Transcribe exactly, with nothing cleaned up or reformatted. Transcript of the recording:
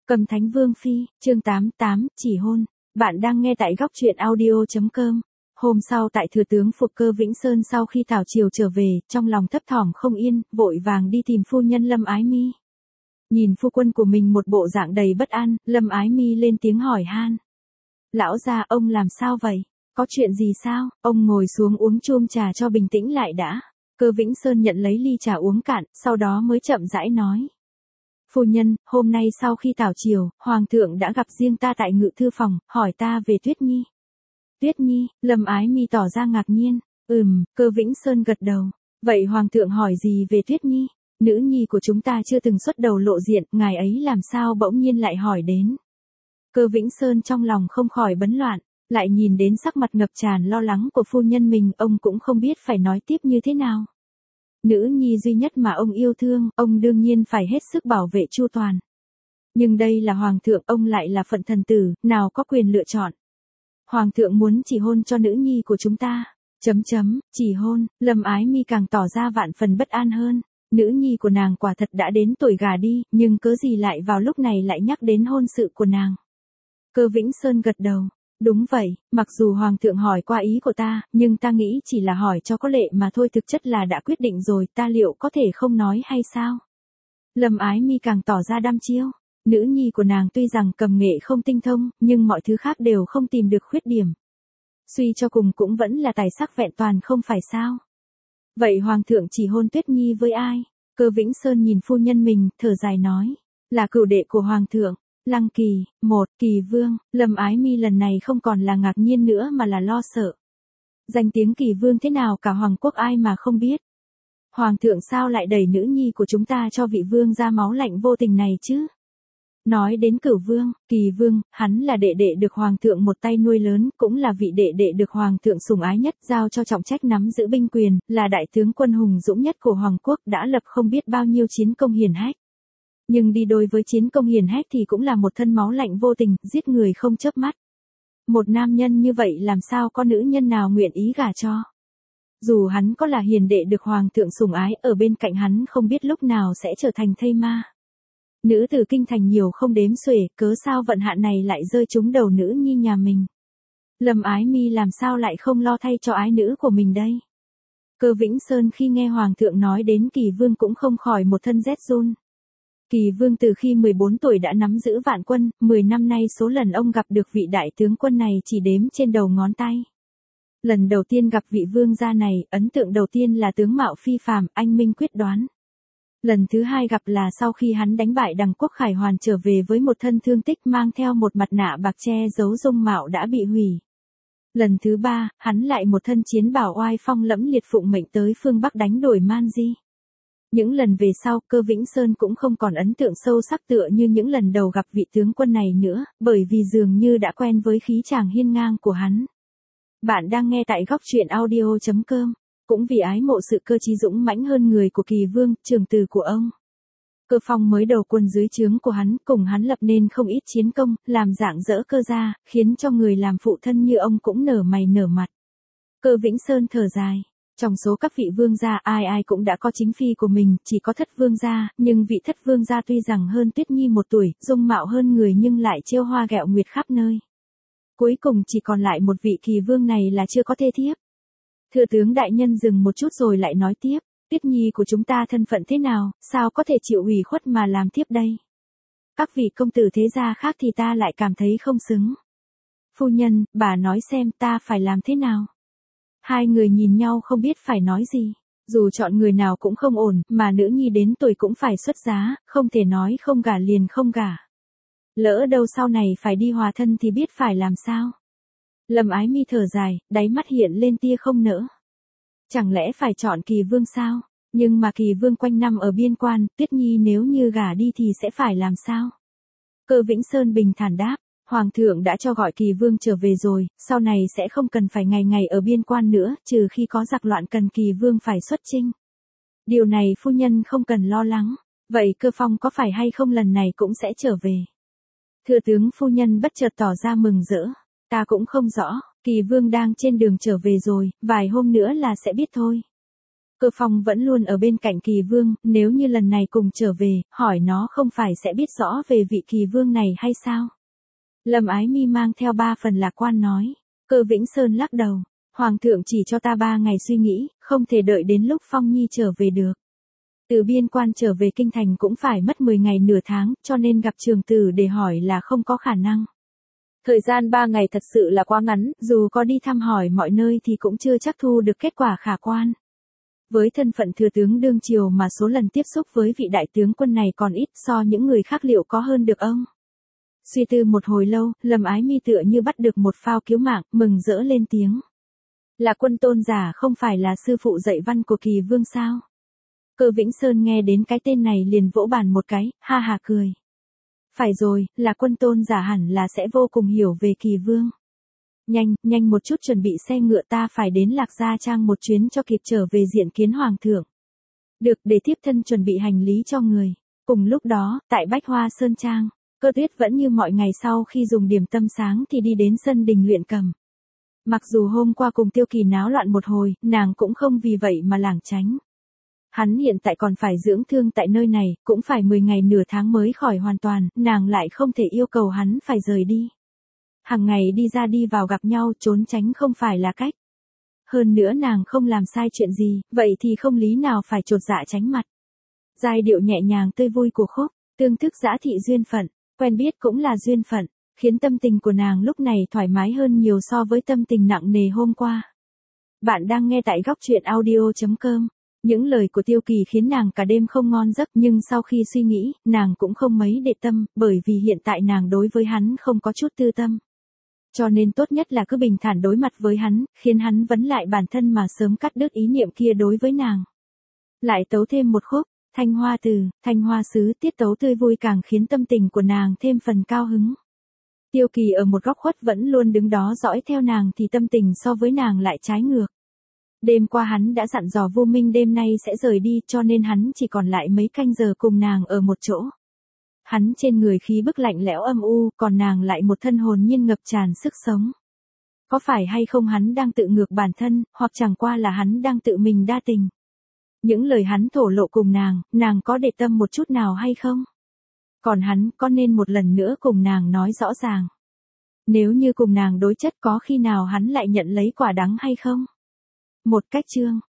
Cầm Thánh Vương Phi, chương tám mươi tám, chỉ hôn. Bạn đang nghe tại góc truyện audio.com. Hôm sau tại thừa tướng Phục Cơ Vĩnh Sơn sau khi Tào Triều trở về, trong lòng thấp thỏm không yên, vội vàng đi tìm phu nhân Lâm Ái Mi. Nhìn phu quân của mình một bộ dạng đầy bất an, Lâm Ái Mi lên tiếng hỏi han. Lão gia, ông làm sao vậy? Có chuyện gì sao? Ông ngồi xuống uống chum trà cho bình tĩnh lại đã. Cơ Vĩnh Sơn nhận lấy ly trà uống cạn, sau đó mới chậm rãi nói. Phu nhân, hôm nay sau khi Tào Triều, Hoàng thượng đã gặp riêng ta tại ngự thư phòng, hỏi ta về Tuyết Nhi. Tuyết Nhi, Lâm Ái Mi tỏ ra ngạc nhiên. Ừm, Cơ Vĩnh Sơn gật đầu. Vậy Hoàng thượng hỏi gì về Tuyết Nhi? Nữ nhi của chúng ta chưa từng xuất đầu lộ diện, ngài ấy làm sao bỗng nhiên lại hỏi đến. Cơ Vĩnh Sơn trong lòng không khỏi bấn loạn, lại nhìn đến sắc mặt ngập tràn lo lắng của phu nhân mình, ông cũng không biết phải nói tiếp như thế nào. Nữ nhi duy nhất mà ông yêu thương, ông đương nhiên phải hết sức bảo vệ chu toàn. Nhưng đây là Hoàng thượng, ông lại là phận thần tử, nào có quyền lựa chọn. Hoàng thượng muốn chỉ hôn cho nữ nhi của chúng ta. Chấm chấm, chỉ hôn, Lâm Ái Mi càng tỏ ra vạn phần bất an hơn. Nữ nhi của nàng quả thật đã đến tuổi gả đi, nhưng cớ gì lại vào lúc này lại nhắc đến hôn sự của nàng. Cơ Vĩnh Sơn gật đầu. Đúng vậy, mặc dù Hoàng thượng hỏi qua ý của ta, nhưng ta nghĩ chỉ là hỏi cho có lệ mà thôi, thực chất là đã quyết định rồi, ta liệu có thể không nói hay sao? Lâm Ái Mi càng tỏ ra đăm chiêu. Nữ nhi của nàng tuy rằng cầm nghệ không tinh thông, nhưng mọi thứ khác đều không tìm được khuyết điểm. Suy cho cùng cũng vẫn là tài sắc vẹn toàn không phải sao? Vậy Hoàng thượng chỉ hôn Tuyết Nhi với ai? Cơ Vĩnh Sơn nhìn phu nhân mình, thở dài nói. Là cửu đệ của Hoàng thượng. Lăng Kỳ, một, Kỳ Vương. Lâm Ái Mi lần này không còn là ngạc nhiên nữa mà là lo sợ. Danh tiếng Kỳ Vương thế nào cả Hoàng quốc ai mà không biết. Hoàng thượng sao lại đẩy nữ nhi của chúng ta cho vị vương ra máu lạnh vô tình này chứ? Nói đến Cửu Vương, Kỳ Vương, hắn là đệ đệ được Hoàng thượng một tay nuôi lớn, cũng là vị đệ đệ được Hoàng thượng sủng ái nhất, giao cho trọng trách nắm giữ binh quyền, là đại tướng quân hùng dũng nhất của Hoàng quốc, đã lập không biết bao nhiêu chiến công hiển hách. Nhưng đi đôi với chiến công hiển hách thì cũng là một thân máu lạnh vô tình, giết người không chớp mắt. Một nam nhân như vậy làm sao có nữ nhân nào nguyện ý gả cho. Dù hắn có là hiền đệ được Hoàng thượng sủng ái, ở bên cạnh hắn không biết lúc nào sẽ trở thành thây ma. Nữ tử kinh thành nhiều không đếm xuể, cớ sao vận hạn này lại rơi trúng đầu nữ nhi nhà mình. Lâm Ái Mi làm sao lại không lo thay cho ái nữ của mình đây. Cơ Vĩnh Sơn khi nghe Hoàng thượng nói đến Kỳ Vương cũng không khỏi một thân rét run. Kỳ Vương từ khi mười bốn tuổi đã nắm giữ vạn quân, mười năm nay số lần ông gặp được vị đại tướng quân này chỉ đếm trên đầu ngón tay. Lần đầu tiên gặp vị vương gia này, ấn tượng đầu tiên là tướng mạo phi phàm, anh minh quyết đoán. Lần thứ hai gặp là sau khi hắn đánh bại Đằng Quốc Khải Hoàn trở về với một thân thương tích, mang theo một mặt nạ bạc che giấu dung mạo đã bị hủy. Lần thứ ba, hắn lại một thân chiến bào oai phong lẫm liệt phụng mệnh tới phương Bắc đánh đuổi Man Di. Những lần về sau, Cơ Vĩnh Sơn cũng không còn ấn tượng sâu sắc tựa như những lần đầu gặp vị tướng quân này nữa, bởi vì dường như đã quen với khí chàng hiên ngang của hắn. Bạn đang nghe tại góc truyện audio.com. Cũng vì ái mộ sự cơ trí dũng mãnh hơn người của Kỳ Vương, trường tử của ông. Cơ Phong mới đầu quân dưới trướng của hắn, cùng hắn lập nên không ít chiến công, làm dạng dỡ cơ gia, khiến cho người làm phụ thân như ông cũng nở mày nở mặt. Cơ Vĩnh Sơn thở dài. Trong số các vị vương gia ai ai cũng đã có chính phi của mình, chỉ có thất vương gia, nhưng vị thất vương gia tuy rằng hơn Tuyết Nhi một tuổi, dung mạo hơn người nhưng lại trêu hoa ghẹo nguyệt khắp nơi. Cuối cùng chỉ còn lại một vị Kỳ Vương này là chưa có thê thiếp. Thừa tướng đại nhân dừng một chút rồi lại nói tiếp, Tuyết Nhi của chúng ta thân phận thế nào, sao có thể chịu ủy khuất mà làm thiếp đây? Các vị công tử thế gia khác thì ta lại cảm thấy không xứng. Phu nhân, bà nói xem ta phải làm thế nào? Hai người nhìn nhau không biết phải nói gì, dù chọn người nào cũng không ổn, mà nữ nhi đến tuổi cũng phải xuất giá, không thể nói không gả liền không gả. Lỡ đâu sau này phải đi hòa thân thì biết phải làm sao? Lâm Ái Mi thở dài, đáy mắt hiện lên tia không nỡ. Chẳng lẽ phải chọn Kỳ Vương sao? Nhưng mà Kỳ Vương quanh năm ở biên quan, Tuyết Nhi nếu như gả đi thì sẽ phải làm sao? Cơ Vĩnh Sơn bình thản đáp, Hoàng thượng đã cho gọi Kỳ Vương trở về rồi, sau này sẽ không cần phải ngày ngày ở biên quan nữa, trừ khi có giặc loạn cần Kỳ Vương phải xuất chinh. Điều này phu nhân không cần lo lắng. Vậy Cơ Phong có phải hay không lần này cũng sẽ trở về? Thừa tướng phu nhân bất chợt tỏ ra mừng rỡ. Ta cũng không rõ, Kỳ Vương đang trên đường trở về rồi, vài hôm nữa là sẽ biết thôi. Cơ Phong vẫn luôn ở bên cạnh Kỳ Vương, nếu như lần này cùng trở về, hỏi nó không phải sẽ biết rõ về vị Kỳ Vương này hay sao? Lâm Ái Mi mang theo ba phần lạc quan nói. Cơ Vĩnh Sơn lắc đầu. Hoàng thượng chỉ cho ta ba ngày suy nghĩ, không thể đợi đến lúc Phong Nhi trở về được. Từ biên quan trở về kinh thành cũng phải mất mười ngày nửa tháng, cho nên gặp trường tử để hỏi là không có khả năng. Thời gian ba ngày thật sự là quá ngắn, dù có đi thăm hỏi mọi nơi thì cũng chưa chắc thu được kết quả khả quan. Với thân phận thừa tướng đương triều mà số lần tiếp xúc với vị đại tướng quân này còn ít, so những người khác liệu có hơn được ông. Suy tư một hồi lâu, Lâm Ái Mi tựa như bắt được một phao cứu mạng, mừng rỡ lên tiếng. Là Quân Tôn giả không phải là sư phụ dạy văn của Kỳ Vương sao? Cơ Vĩnh Sơn nghe đến cái tên này liền vỗ bàn một cái, ha ha cười. Phải rồi, là Quân Tôn giả hẳn là sẽ vô cùng hiểu về Kỳ Vương. Nhanh, nhanh một chút chuẩn bị xe ngựa, ta phải đến Lạc Gia Trang một chuyến cho kịp trở về diện kiến Hoàng thượng. Được, để tiếp thân chuẩn bị hành lý cho người. Cùng lúc đó, tại Bách Hoa Sơn Trang, Cơ Tuyết vẫn như mọi ngày sau khi dùng điểm tâm sáng thì đi đến sân đình luyện cầm. Mặc dù hôm qua cùng Tiêu Kỳ náo loạn một hồi, nàng cũng không vì vậy mà lảng tránh. Hắn hiện tại còn phải dưỡng thương tại nơi này, cũng phải mười ngày nửa tháng mới khỏi hoàn toàn, nàng lại không thể yêu cầu hắn phải rời đi. Hàng ngày đi ra đi vào gặp nhau, trốn tránh không phải là cách. Hơn nữa nàng không làm sai chuyện gì, vậy thì không lý nào phải chột dạ tránh mặt. Giai điệu nhẹ nhàng tươi vui của khúc, tương thức dã thị duyên phận, quen biết cũng là duyên phận, khiến tâm tình của nàng lúc này thoải mái hơn nhiều so với tâm tình nặng nề hôm qua. Bạn đang nghe tại góc truyện audio chấm com. Những lời của Tiêu Kỳ khiến nàng cả đêm không ngon giấc, nhưng sau khi suy nghĩ, nàng cũng không mấy để tâm, bởi vì hiện tại nàng đối với hắn không có chút tư tâm. Cho nên tốt nhất là cứ bình thản đối mặt với hắn, khiến hắn vấn lại bản thân mà sớm cắt đứt ý niệm kia đối với nàng. Lại tấu thêm một khúc, Thanh Hoa Từ, Thanh Hoa Sứ, tiết tấu tươi vui càng khiến tâm tình của nàng thêm phần cao hứng. Tiêu Kỳ ở một góc khuất vẫn luôn đứng đó dõi theo nàng thì tâm tình so với nàng lại trái ngược. Đêm qua hắn đã dặn dò Vô Minh đêm nay sẽ rời đi, cho nên hắn chỉ còn lại mấy canh giờ cùng nàng ở một chỗ. Hắn trên người khí bức lạnh lẽo âm u, còn nàng lại một thân hồn nhiên ngập tràn sức sống. Có phải hay không hắn đang tự ngược bản thân, hoặc chẳng qua là hắn đang tự mình đa tình. Những lời hắn thổ lộ cùng nàng, nàng có để tâm một chút nào hay không? Còn hắn có nên một lần nữa cùng nàng nói rõ ràng? Nếu như cùng nàng đối chất có khi nào hắn lại nhận lấy quả đắng hay không? Một cách chương.